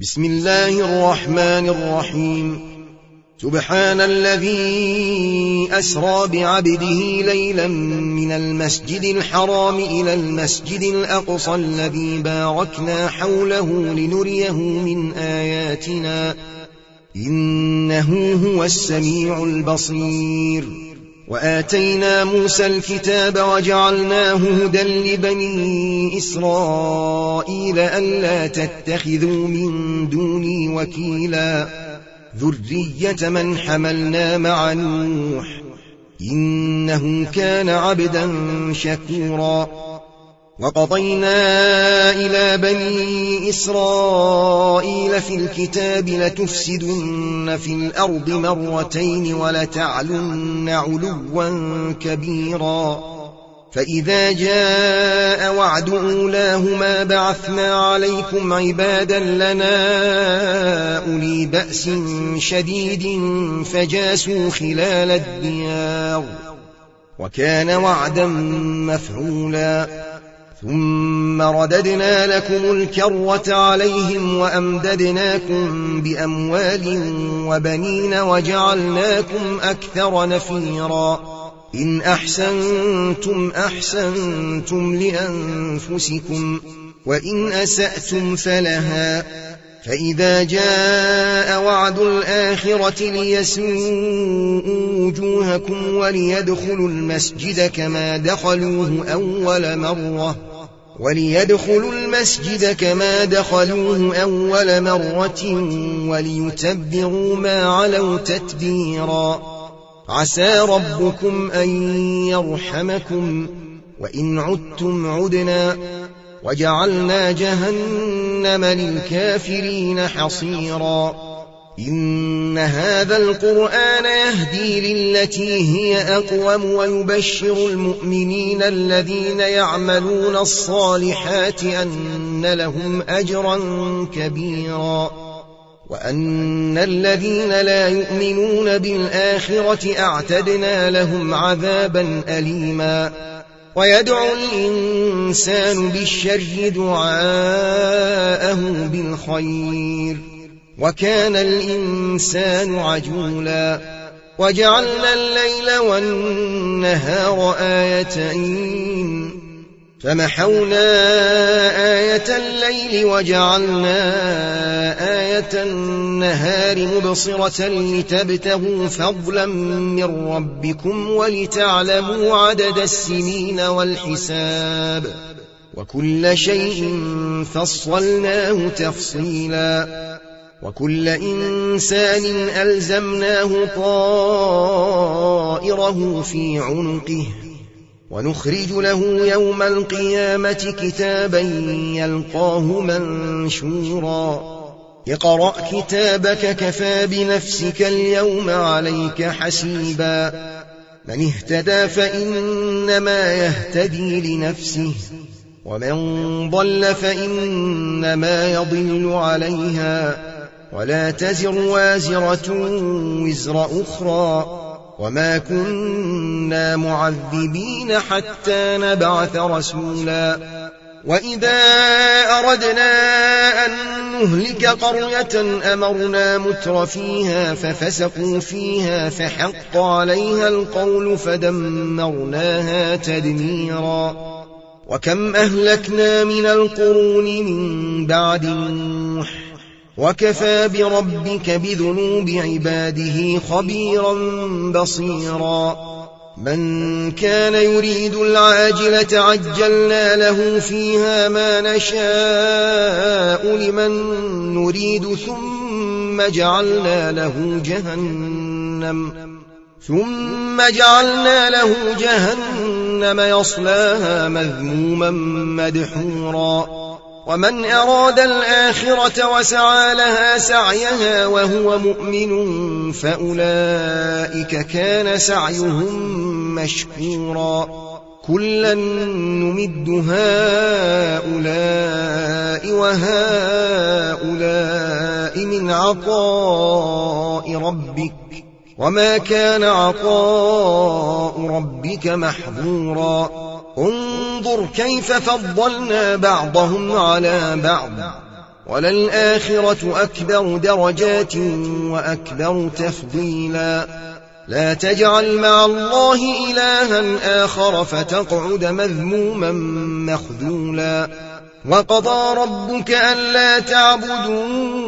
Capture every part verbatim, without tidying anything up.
بسم الله الرحمن الرحيم. سبحان الذي أسرى بعبده ليلا من المسجد الحرام إلى المسجد الأقصى الذي باركنا حوله لنريه من آياتنا إنه هو السميع البصير. وآتينا موسى الكتاب وجعلناه هدى لبني إسرائيل ألا تتخذوا من دوني وكيلا ذرية من حملنا مع نوح إنه كان عبدا شكورا. وقضينا إلى بني إسرائيل في الكتاب لتفسدن في الأرض مرتين ولتعلن علوا كبيرا. فإذا جاء وعد أولاهما بعثنا عليكم عبادا لنا أولي بأس شديد فجاسوا خلال الديار وكان وعدا مفعولا. ثم رددنا لكم الكرة عليهم وأمددناكم بأموال وبنين وجعلناكم أكثر نفيرا. إن أحسنتم أحسنتم لأنفسكم وإن أسأتم فلها. فإذا جاء وعد الآخرة ليسوءوا وجوهكم وليدخلوا المسجد كما دخلوه أول مرة وليدخلوا المسجد كما دخلوه أول مرة وليتبروا ما علوا تتبيرا. عسى ربكم أن يرحمكم وإن عدتم عدنا وجعلنا جهنم للكافرين حصيرا. إن هذا القرآن يهدي للتي هي أقوم ويبشر المؤمنين الذين يعملون الصالحات أن لهم أجرا كبيرا وأن الذين لا يؤمنون بالآخرة أعتدنا لهم عذابا أليما. ويدعو الإنسان بالشر دعاءه بالخير وكان الإنسان عجولا. وجعلنا الليل والنهار آيتين فمحونا آية الليل وجعلنا آية النهار مبصرة لتبتغوا فضلا من ربكم ولتعلموا عدد السنين والحساب وكل شيء فصلناه تفصيلا. وكل إنسان ألزمناه طائره في عنقه ونخرج له يوم القيامة كتابا يلقاه منشورا. اقرأ كتابك كفى بنفسك اليوم عليك حسيبا. من اهتدى فإنما يهتدي لنفسه ومن ضل فإنما يضل عليها ولا تزر وازرة وزر أخرى وما كنا معذبين حتى نبعث رسولا. وإذا أردنا أن نهلك قرية أمرنا متر فيها ففسقوا فيها فحق عليها القول فدمرناها تدميرا. وكم أهلكنا من القرون من بعد نوح وكفى بربك بذنوب عباده خبيرا بصيرا. من كان يريد العاجلة عجلنا له فيها ما نشاء لمن نريد ثم جعلنا له جهنم ثم جعلنا له جهنم يصلاها مذموما مدحورا. ومن أراد الآخرة وسعى لها سعيها وهو مؤمن فأولئك كان سعيهم مشكورا. كلا نمد هؤلاء وهؤلاء من عطاء ربك وما كان عطاء ربك محظورا. انظر كيف فضلنا بعضهم على بعض وللآخرة أكبر درجات وأكبر تفضيلا لا تجعل مع الله إلها آخر فتقعد مذموما مخذولا وقضى ربك ألا تعبدوا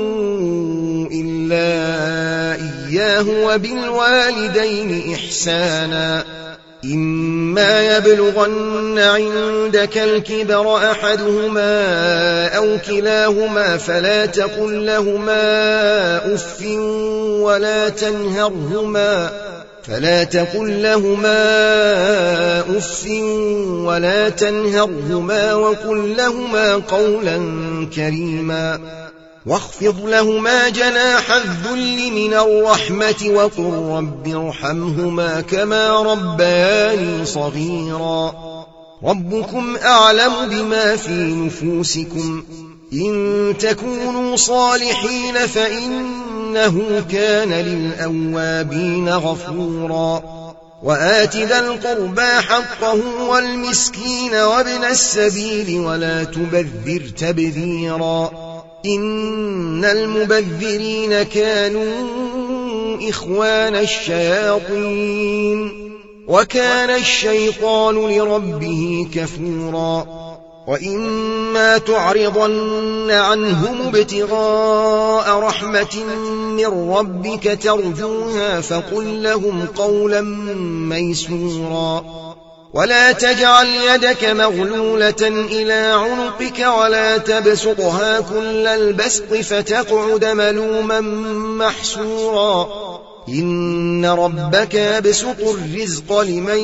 إلا إياه وبالوالدين إحسانا إما يبلغن عندك الكبر أحدهما أو كلاهما فلا تقل لهما أف ولا تنهرهما فلا تقل لهما أف ولا تنهرهما وقل لهما قولا كريما واخفض لهما جناح الذل من الرحمة وقل رب ارحمهما كما ربياني صغيرا ربكم أعلم بما في نفوسكم إن تكونوا صالحين فإنه كان للأوابين غفورا وآت ذا القربى حقه والمسكين وابن السبيل ولا تبذر تبذيرا إن المبذرين كانوا إخوان الشياطين وكان الشيطان لربه كفورا وإما تعرضن عنهم ابتغاء رحمة من ربك ترجوها فقل لهم قولا ميسورا ولا تجعل يدك مغلولة إلى عنقك ولا تبسطها كل البسط فتقعد ملوما محسورا إن ربك يبسط الرزق لمن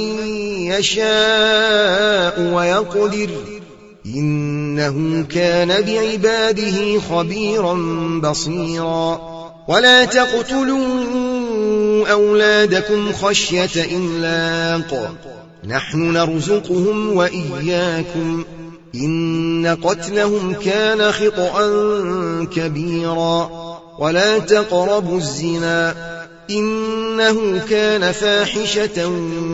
يشاء ويقدر إنه كان بعباده خبيرا بصيرا ولا تقتلوا أولادكم خشية إملاق نحن نرزقهم وإياكم إن قتلهم كان خطأ كبيرا ولا تقربوا الزنا إنه كان فاحشة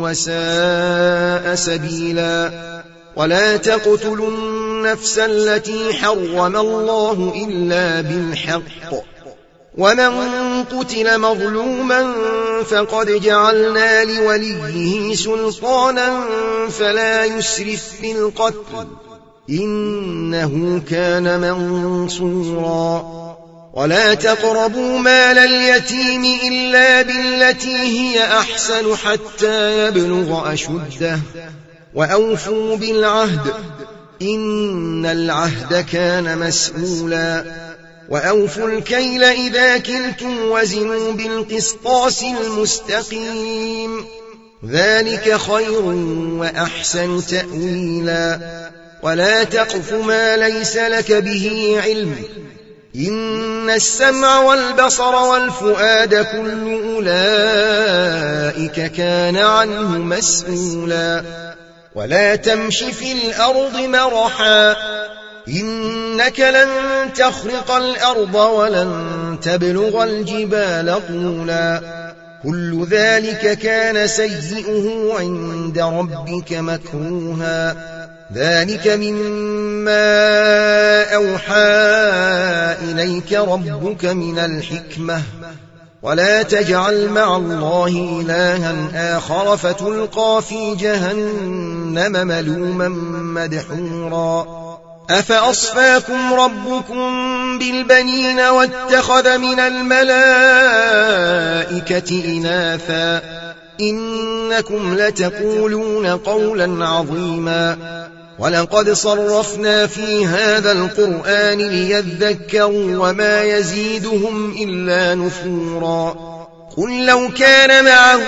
وساء سبيلا ولا تقتلوا النفس التي حرم الله إلا بالحق ومن قتل مظلوما فقد جعلنا لوليه سلطانا فلا يسرف في القتل إنه كان منصورا ولا تقربوا مال اليتيم إلا بالتي هي أحسن حتى يبلغ أشده وأوفوا بالعهد إن العهد كان مسؤولا وأوفوا الكيل إذا كلتم وزنوا بالقسطاس المستقيم ذلك خير وأحسن تأويلا ولا تقف ما ليس لك به علم إن السمع والبصر والفؤاد كل أولئك كان عنه مسؤولا ولا تمش في الأرض مرحا إنك لن تخرق الأرض ولن تبلغ الجبال طولا كل ذلك كان سيئه عند ربك مكروها ذلك مما أوحى إليك ربك من الحكمة ولا تجعل مع الله إلها آخر فتلقى في جهنم ملوما مدحورا أفأصفاكم ربكم بالبنين واتخذ من الملائكة إناثا إنكم لتقولون قولا عظيما ولقد صرفنا في هذا القرآن ليذكروا وما يزيدهم إلا نفورا قل لو كان معه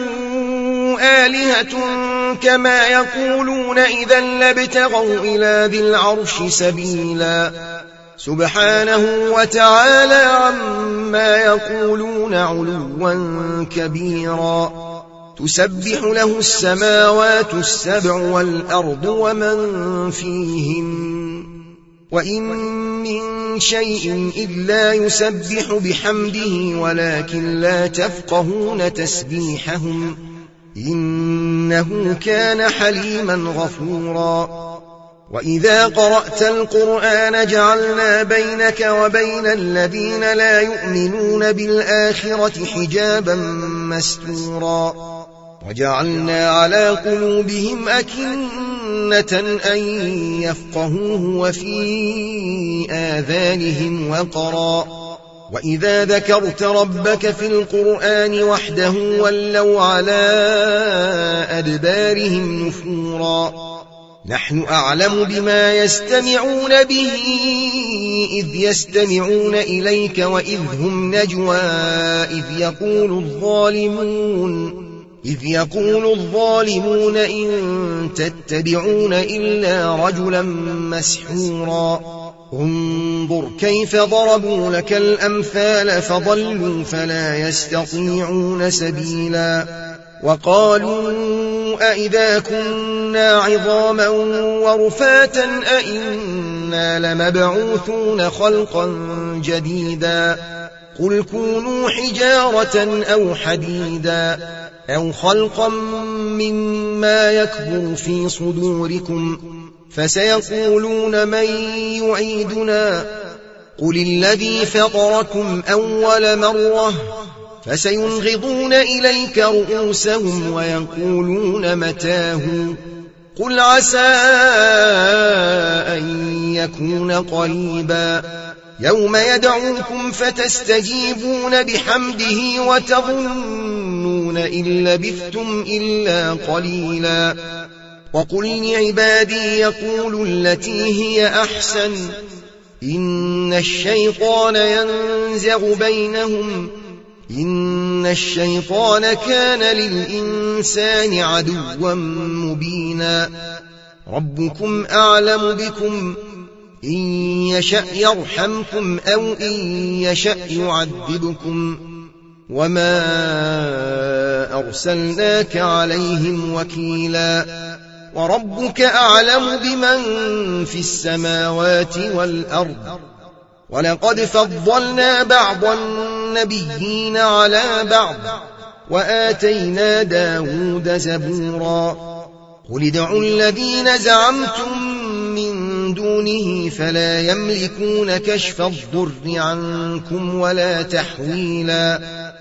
آلهة كما يقولون إذا لابتغوا إلى ذي العرش سبيلا سبحانه وتعالى عما يقولون علوا كبيرا تسبح له السماوات السبع والأرض ومن فيهن وإن من شيء إلا يسبح بحمده ولكن لا تفقهون تسبيحهم إنه كان حليما غفورا وإذا قرأت القرآن جعلنا بينك وبين الذين لا يؤمنون بالآخرة حجابا مستورا وجعلنا على قلوبهم أكنة أن يفقهوه وفي آذانهم وقرا وإذا ذكرت ربك في القرآن وحده ولوا على أدبارهم نفورا نحن أعلم بما يستمعون به إذ يستمعون إليك وإذ هم نجوى إذ يقول الظالمون إذ يقول الظالمون إن تتبعون إلا رجلا مسحورا انظر كيف ضربوا لك الأمثال فضلوا فلا يستطيعون سبيلا وقالوا أئذا كنا عظاما ورفاتا أئنا لمبعوثون خلقا جديدا قل كونوا حجارة أو حديدا أو خلقا مما يكبر في صدوركم فسيقولون من يعيدنا قل الذي فطركم أول مرة فسينغضون إليك رؤوسهم ويقولون متاه قل عسى أن يكون قريبا يوم يدعوكم فتستجيبون بحمده وتظنون إن لبثتم إلا قليلا وقل لعبادي يقولوا التي هي أحسن إن الشيطان ينزغ بينهم إن الشيطان كان للإنسان عدوا مبينا ربكم أعلم بكم إن يشأ يرحمكم أو إن يشأ يعذبكم وما أرسلناك عليهم وكيلا وربك أعلم بمن في السماوات والأرض ولقد فضلنا بعض النبيين على بعض وآتينا داود زبورا قل ادعوا الذين زعمتم من دونه فلا يملكون كشف الضر عنكم ولا تحويلا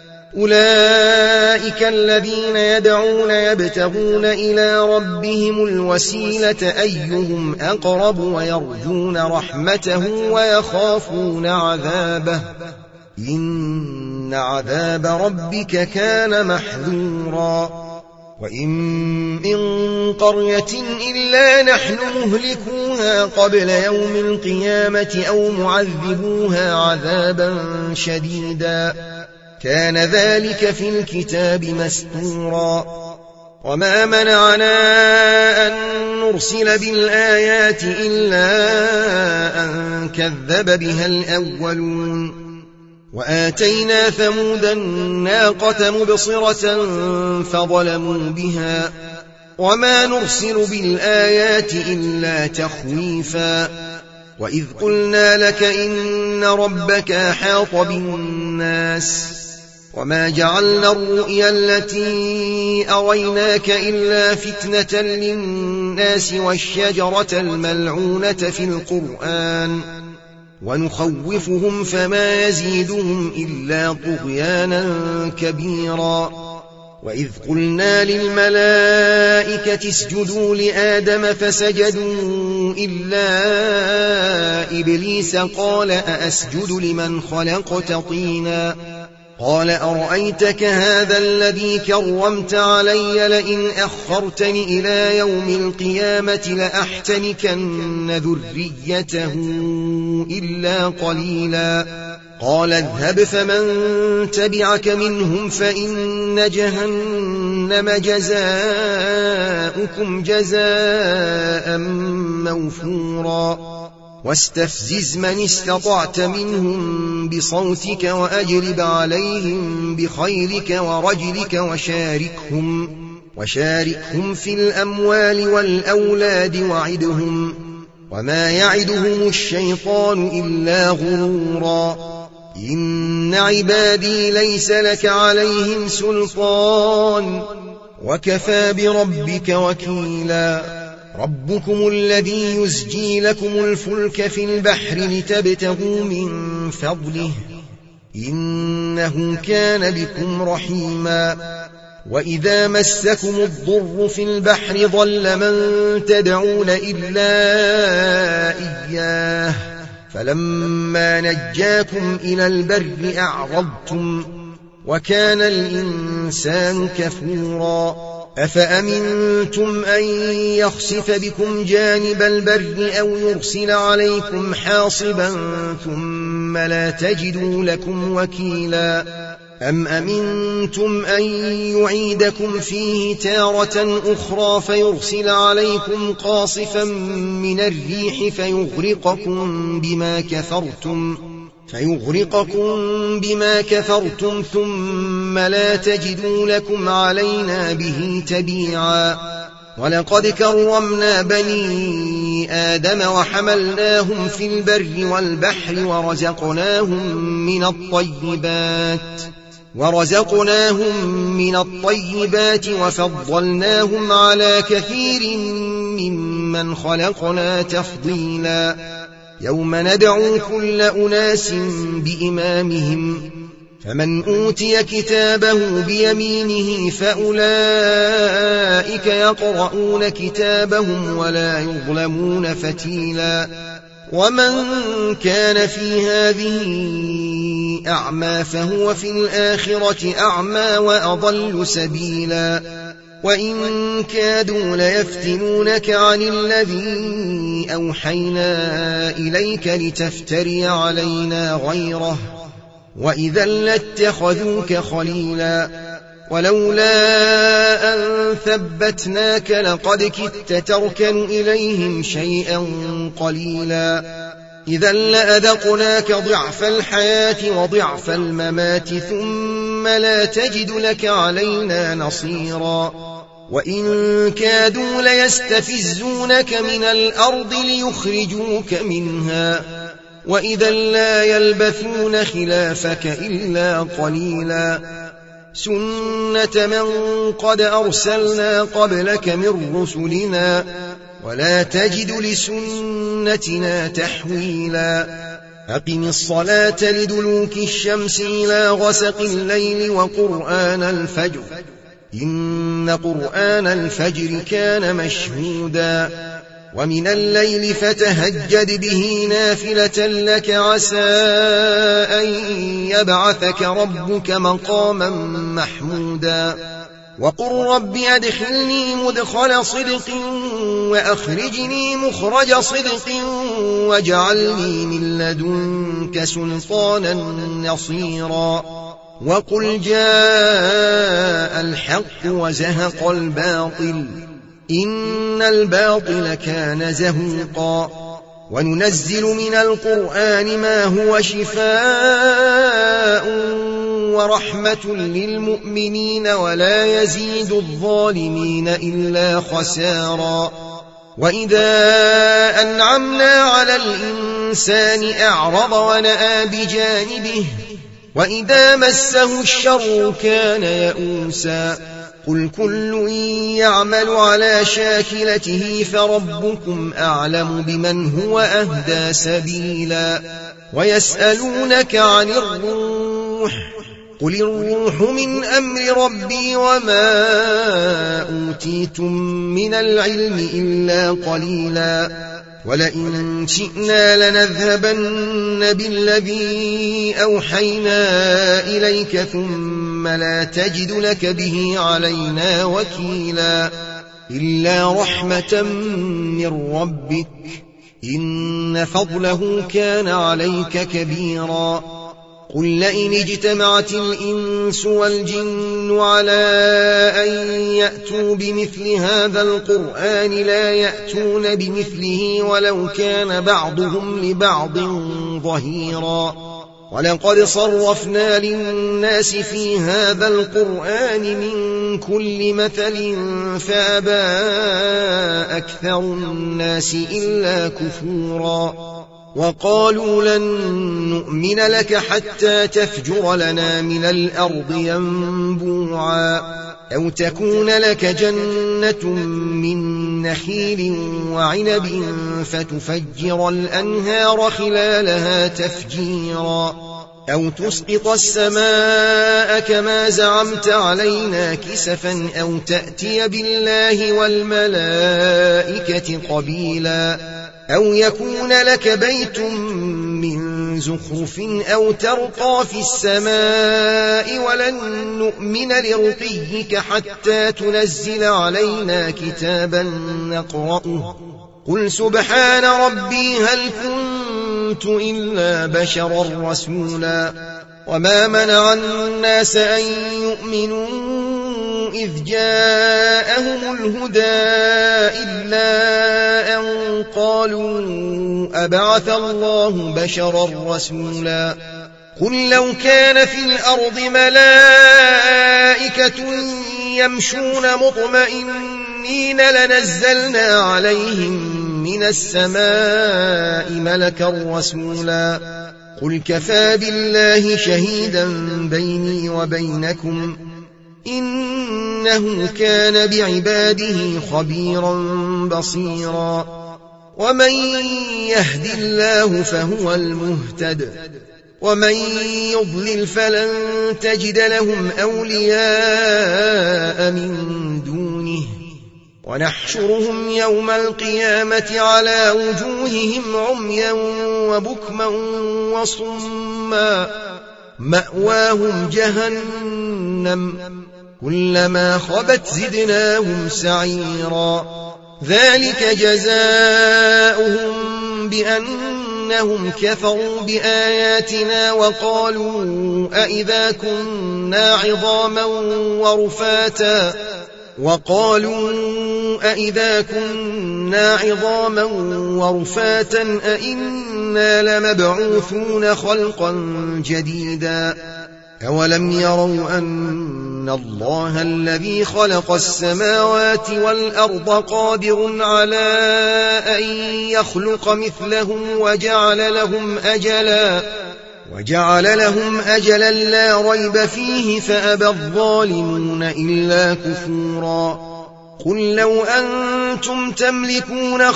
أولئك الذين يدعون يبتغون إلى ربهم الوسيلة أيهم أقرب ويرجون رحمته ويخافون عذابه إن عذاب ربك كان محذورا وإن من قرية إلا نحن مهلكوها قبل يوم القيامة أو معذبوها عذابا شديدا كان ذلك في الكتاب مسطورا وما منعنا أن نرسل بالآيات إلا أن كذب بها الأولون وآتينا ثمود الناقة مبصرة فظلموا بها وما نرسل بالآيات إلا تخويفا وإذ قلنا لك إن ربك أحاط بالناس وما جعلنا الرؤيا التي أريناك إلا فتنة للناس والشجرة الملعونة في القرآن ونخوفهم فما يزيدهم إلا طغيانا كبيرا وإذ قلنا للملائكة اسجدوا لآدم فسجدوا إلا إبليس قال أأسجد لمن خلقت طينا قال أرأيتك هذا الذي كرمت علي لئن أخرتني إلى يوم القيامة لأحتنكن ذريته إلا قليلا قال اذهب فمن تبعك منهم فإن جهنم جزاؤكم جزاء موفورا واستفزز من استطعت منهم بصوتك وأجلب عليهم بخيلك ورجلك وشاركهم, وشاركهم في الأموال والأولاد وعدهم وما يعدهم الشيطان إلا غرورا إن عبادي ليس لك عليهم سلطان وكفى بربك وكيلا ربكم الذي يزجي لكم الفلك في البحر لتبتغوا من فضله إنه كان بكم رحيما وإذا مسكم الضر في البحر ضل من تدعون إلا إياه فلما نجاكم إلى البر أعرضتم وكان الإنسان كفورا أفأمنتم أن يخسف بكم جانب البر أو يرسل عليكم حاصبا ثم لا تجدوا لكم وكيلا أم أمنتم أن يعيدكم فيه تارة أخرى فيرسل عليكم قاصفا من الريح فيغرقكم بما كفرتم فيغرقكم بما كفرتم ثم لا تجدوا لكم علينا به تبيعا ولقد كرمنا بني آدم وحملناهم في البر والبحر ورزقناهم من الطيبات ورزقناهم من الطيبات وفضلناهم على كثير ممن خلقنا تفضيلا يوم ندعو كل أناس بإمامهم فمن أوتي كتابه بيمينه فأولئك يقرؤون كتابهم ولا يظلمون فتيلا ومن كان في هذه أعمى فهو في الآخرة أعمى وأضل سبيلا وإن كادوا ليفتنونك عن الذي أوحينا إليك لتفتري علينا غيره وإذا لاتخذوك خليلا ولولا أن ثبتناك لقد كدت تركن إليهم شيئا قليلا إذا لأذقناك ضعف الحياة وضعف الممات ثم لا تجد لك علينا نصيرا وإن كادوا ليستفزونك من الأرض ليخرجوك منها وإذا لا يلبثون خلافك إلا قليلا سنة من قد أرسلنا قبلك من رسلنا ولا تجد لسنتنا تحويلا أقم الصلاة لدلوك الشمس إلى غسق الليل وقرآن الفجر إن قرآن الفجر كان مشهودا ومن الليل فتهجد به نافلة لك عسى أن يبعثك ربك مقاما محمودا وقل رب أدخلني مدخل صدق وأخرجني مخرج صدق واجعلني من لدنك سلطانا نصيرا وقل جاء الحق وزهق الباطل إن الباطل كان زهوقا وننزل من القرآن ما هو شفاء ورحمة للمؤمنين ولا يزيد الظالمين إلا خسارا وإذا أنعمنا على الإنسان أعرض ونأى بجانبه وإذا مسه الشر كان يئوسا قل كل يعمل على شاكلته فربكم أعلم بمن هو أهدى سبيلا ويسألونك عن الروح قل الروح من أمر ربي وما أوتيتم من العلم إلا قليلا ولئن شئنا لنذهبن بالذي أوحينا إليك ثم لا تجد لك به علينا وكيلا إلا رحمة من ربك إن فضله كان عليك كبيرا قل لئن اجتمعت الإنس والجن على أن يأتوا بمثل هذا القرآن لا يأتون بمثله ولو كان بعضهم لبعض ظهيرا ولقد صرفنا للناس في هذا القرآن من كل مثل فأبى أكثر الناس إلا كفورا وقالوا لن نؤمن لك حتى تفجر لنا من الأرض ينبوعا أو تكون لك جنة من نخيل وعنب فتفجر الأنهار خلالها تفجيرا أو تسقط السماء كما زعمت علينا كسفا أو تأتي بالله والملائكة قبيلا أو يكون لك بيت من زخرف أو ترقى في السماء ولن نؤمن لرقيك حتى تنزل علينا كتابا نقرأه قل سبحان ربي هل كنت إلا بشرا رسولا وما منع الناس أن يؤمنوا إذ جاءهم الهدى إلا أن قالوا أبعث الله بشرا رسولا قل لو كان في الأرض ملائكة يمشون مطمئنين لنزلنا عليهم من السماء ملكا رسولا قل كفى بالله شهيدا بيني وبينكم إنه كان بعباده خبيرا بصيرا ومن يهد الله فهو المهتد ومن يضلل فلن تجد لهم أولياء من دونه ونحشرهم يوم القيامة على وجوههم عميا وبكما وصما مأواهم جهنم كلما خبت زدناهم سعيرا ذلك جزاؤهم بأنهم كفروا بآياتنا وقالوا أئذا كنا عظاما ورفاتا وقالوا أئذا كنا عظاما ورفاتا أئنا لمبعوثون خلقا جديدا أولم يروا أن الله الذي خلق السماوات والأرض قادر على أن يخلق مثلهم وجعل لهم أجلا وجعل لهم أجلا لا ريب فيه فأبى الظالمون إلا كفورا قل لو أنتم تملكون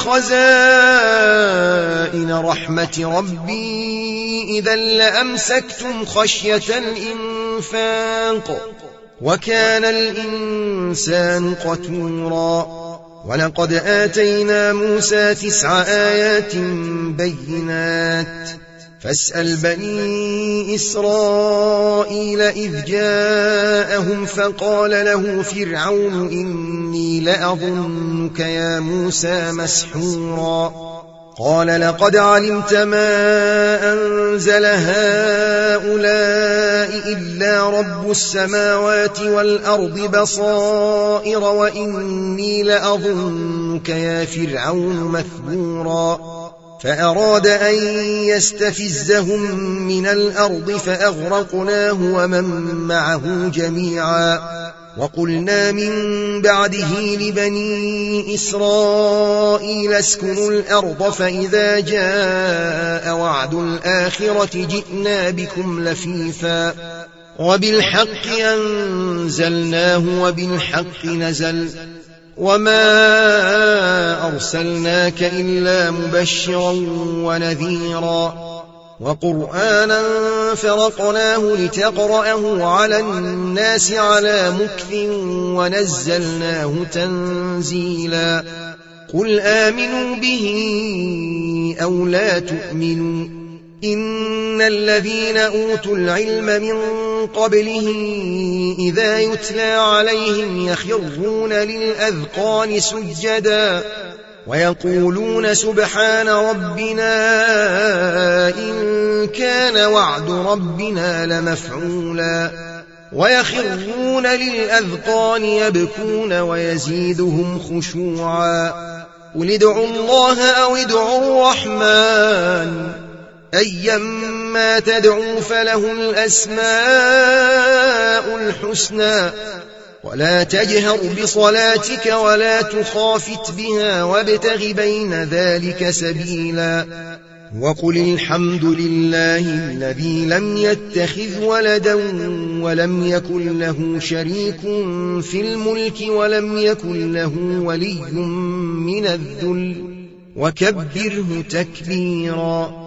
خزائن رحمة ربي إذا لأمسكتم خشية الإنفاق وكان الإنسان قتورا ولقد آتينا موسى تسع آيات بينات فاسأل بني إسرائيل إذ جاءهم فقال له فرعون إني لأظنك يا موسى مسحورا قال لقد علمت ما أنزل هؤلاء إلا رب السماوات والأرض بصائر وإني لأظنك يا فرعون مثبورا فأراد أن يستفزهم من الأرض فأغرقناه ومن معه جميعا وقلنا من بعده لبني إسرائيل اسكنوا الأرض فإذا جاء وعد الآخرة جئنا بكم لفيفا وبالحق أنزلناه وبالحق نزل وما أرسلناك إلا مبشرا ونذيرا وقرآنا فرقناه لتقرأه على الناس على مكث ونزلناه تنزيلا قل آمنوا به أو لا تؤمنوا إن الذين أوتوا العلم من قبله إذا يتلى عليهم يخرون للأذقان سجدا ويقولون سبحان ربنا إن كان وعد ربنا لمفعولا ويخرون للأذقان يبكون ويزيدهم خشوعا قل ادعوا الله أو ادعوا الرحمن أيما تدعوا فله الأسماء الحسنى ولا تجهر بصلاتك ولا تخافت بها وابتغ بين ذلك سبيلا وقل الحمد لله الذي لم يتخذ ولدا ولم يكن له شريك في الملك ولم يكن له ولي من الذل وكبره تكبيرا.